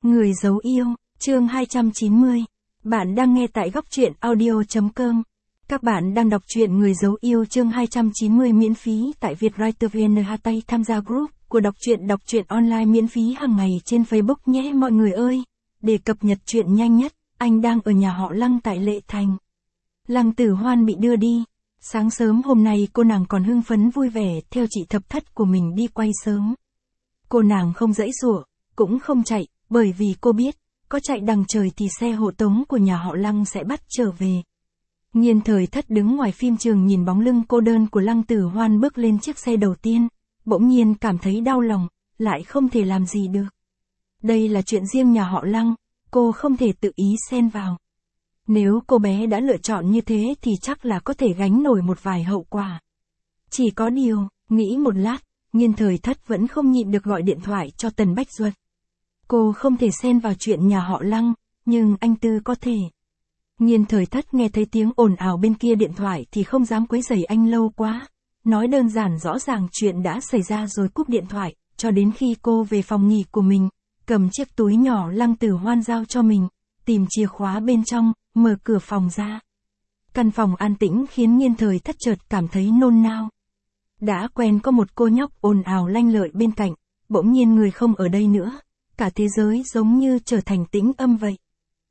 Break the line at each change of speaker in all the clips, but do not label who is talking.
Người giấu yêu, chương 290. Bạn đang nghe tại góc truyện audio.com. Các bạn đang đọc truyện Người giấu yêu chương 290 miễn phí tại Vietwriter VN. Tham gia group của đọc truyện online miễn phí hàng ngày trên Facebook nhé mọi người ơi. Để cập nhật truyện nhanh nhất, anh đang ở nhà họ Lăng tại Lệ Thành. Lăng Tử Hoan bị đưa đi. Sáng sớm hôm nay cô nàng còn hưng phấn vui vẻ theo chị thập thất của mình đi quay sớm. Cô nàng không giãy giụa, cũng không chạy, bởi vì cô biết, có chạy đằng trời thì xe hộ tống của nhà họ Lăng sẽ bắt trở về. Nhiên Thời Thất đứng ngoài phim trường nhìn bóng lưng cô đơn của Lăng Tử Hoan bước lên chiếc xe đầu tiên, bỗng nhiên cảm thấy đau lòng, lại không thể làm gì được. Đây là chuyện riêng nhà họ Lăng, cô không thể tự ý xen vào. Nếu cô bé đã lựa chọn như thế thì chắc là có thể gánh nổi một vài hậu quả. Chỉ có điều, nghĩ một lát, Nhiên Thời Thất vẫn không nhịn được gọi điện thoại cho Tần Bách Duật. Cô không thể xen vào chuyện nhà họ Lăng, nhưng anh Tư có thể. Nhiên Thời Thất nghe thấy tiếng ồn ào bên kia điện thoại thì không dám quấy rầy anh lâu quá. Nói đơn giản rõ ràng chuyện đã xảy ra rồi cúp điện thoại, cho đến khi cô về phòng nghỉ của mình, cầm chiếc túi nhỏ Lăng Tử Hoan giao cho mình, tìm chìa khóa bên trong, mở cửa phòng ra. Căn phòng an tĩnh khiến Nhiên Thời Thất chợt cảm thấy nôn nao. Đã quen có một cô nhóc ồn ào lanh lợi bên cạnh, bỗng nhiên người không ở đây nữa, cả thế giới giống như trở thành tĩnh âm vậy.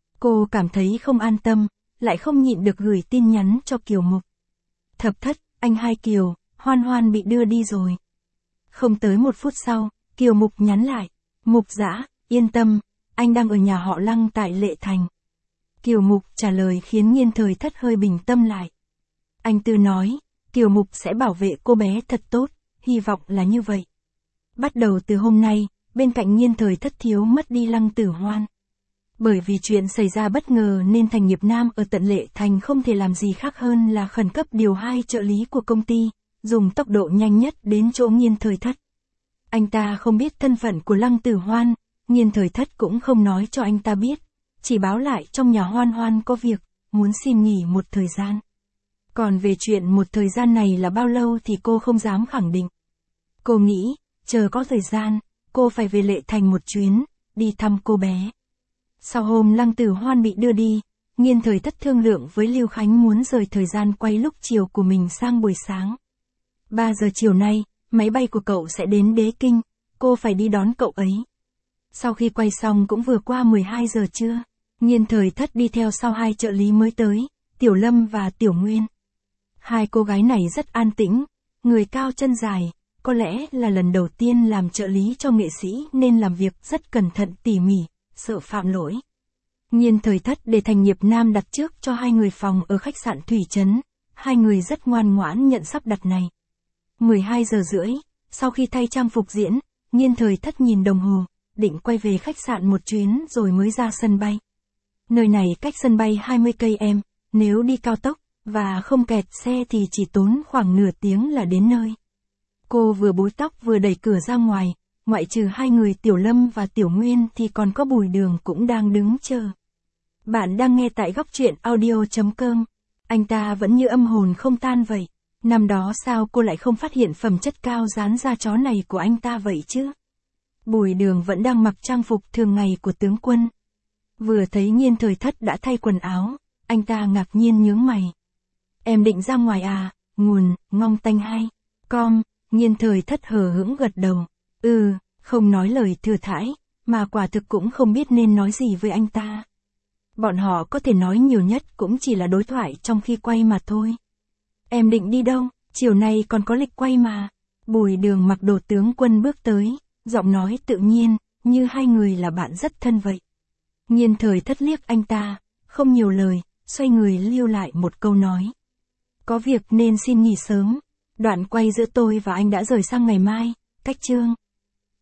Cô cảm thấy không an tâm, lại không nhịn được gửi tin nhắn cho Kiều Mục. Thập Thất, anh hai Kiều, Hoan Hoan bị đưa đi rồi. Không tới một phút sau, Kiều Mục nhắn lại, Mục Dã, yên tâm, anh đang ở nhà họ Lăng tại Lệ Thành. Kiều Mục trả lời khiến Nhiên Thời Thất hơi bình tâm lại. Anh Tư nói, Kiều Mục sẽ bảo vệ cô bé thật tốt, hy vọng là như vậy. Bắt đầu từ hôm nay, bên cạnh Nhiên Thời Thất thiếu mất đi Lăng Tử Hoan. Bởi vì chuyện xảy ra bất ngờ nên Thành Nghiệp Nam ở tận Lệ Thành không thể làm gì khác hơn là khẩn cấp điều 2 trợ lý của công ty, dùng tốc độ nhanh nhất đến chỗ Nhiên Thời Thất. Anh ta không biết thân phận của Lăng Tử Hoan, Nhiên Thời Thất cũng không nói cho anh ta biết, chỉ báo lại trong nhà Hoan Hoan có việc, muốn xin nghỉ một thời gian. Còn về chuyện một thời gian này là bao lâu thì cô không dám khẳng định. Cô nghĩ, chờ có thời gian, cô phải về Lệ Thành một chuyến, đi thăm cô bé. Sau hôm Lăng Tử Hoan bị đưa đi, Nhiên Thời Thất thương lượng với Lưu Khánh muốn rời thời gian quay lúc chiều của mình sang buổi sáng. 3 giờ chiều nay, máy bay của cậu sẽ đến Đế Kinh, cô phải đi đón cậu ấy. Sau khi quay xong cũng vừa qua 12 giờ trưa, Nhiên Thời Thất đi theo sau 2 trợ lý mới tới, Tiểu Lâm và Tiểu Nguyên. 2 cô gái này rất an tĩnh, người cao chân dài, có lẽ là lần đầu tiên làm trợ lý cho nghệ sĩ nên làm việc rất cẩn thận tỉ mỉ, sợ phạm lỗi. Nhiên Thời Thất để Thành Nghiệp Nam đặt trước cho 2 người phòng ở khách sạn Thủy Trấn, 2 người rất ngoan ngoãn nhận sắp đặt này. 12 giờ rưỡi, sau khi thay trang phục diễn, Nhiên Thời Thất nhìn đồng hồ, định quay về khách sạn một chuyến rồi mới ra sân bay. Nơi này cách sân bay 20 cây em, nếu đi cao tốc, và không kẹt xe thì chỉ tốn khoảng nửa tiếng là đến nơi. Cô vừa búi tóc vừa đẩy cửa ra ngoài, ngoại trừ 2 người Tiểu Lâm và Tiểu Nguyên thì còn có Bùi Đường cũng đang đứng chờ. Bạn đang nghe tại góc truyện audio.com. Anh ta vẫn như âm hồn không tan vậy. Năm đó sao cô lại không phát hiện phẩm chất cao dán da chó này của anh ta vậy chứ? Bùi Đường vẫn đang mặc trang phục thường ngày của tướng quân. Vừa thấy Nhiên Thời Thất đã thay quần áo, anh ta ngạc nhiên nhướng mày. Em định ra ngoài à? Nguồn, ngong tanh hay. Nhiên Thời Thất hờ hững gật đầu. Không nói lời thừa thãi, mà quả thực cũng không biết nên nói gì với anh ta. Bọn họ có thể nói nhiều nhất cũng chỉ là đối thoại trong khi quay mà thôi. Em định đi đâu? Chiều nay còn có lịch quay mà. Bùi Đường mặc đồ tướng quân bước tới, giọng nói tự nhiên, như 2 người là bạn rất thân vậy. Nhiên Thời Thất liếc anh ta, không nhiều lời, xoay người lưu lại một câu nói. Có việc nên xin nghỉ sớm. Đoạn quay giữa tôi và anh đã rời sang ngày mai, cách chương.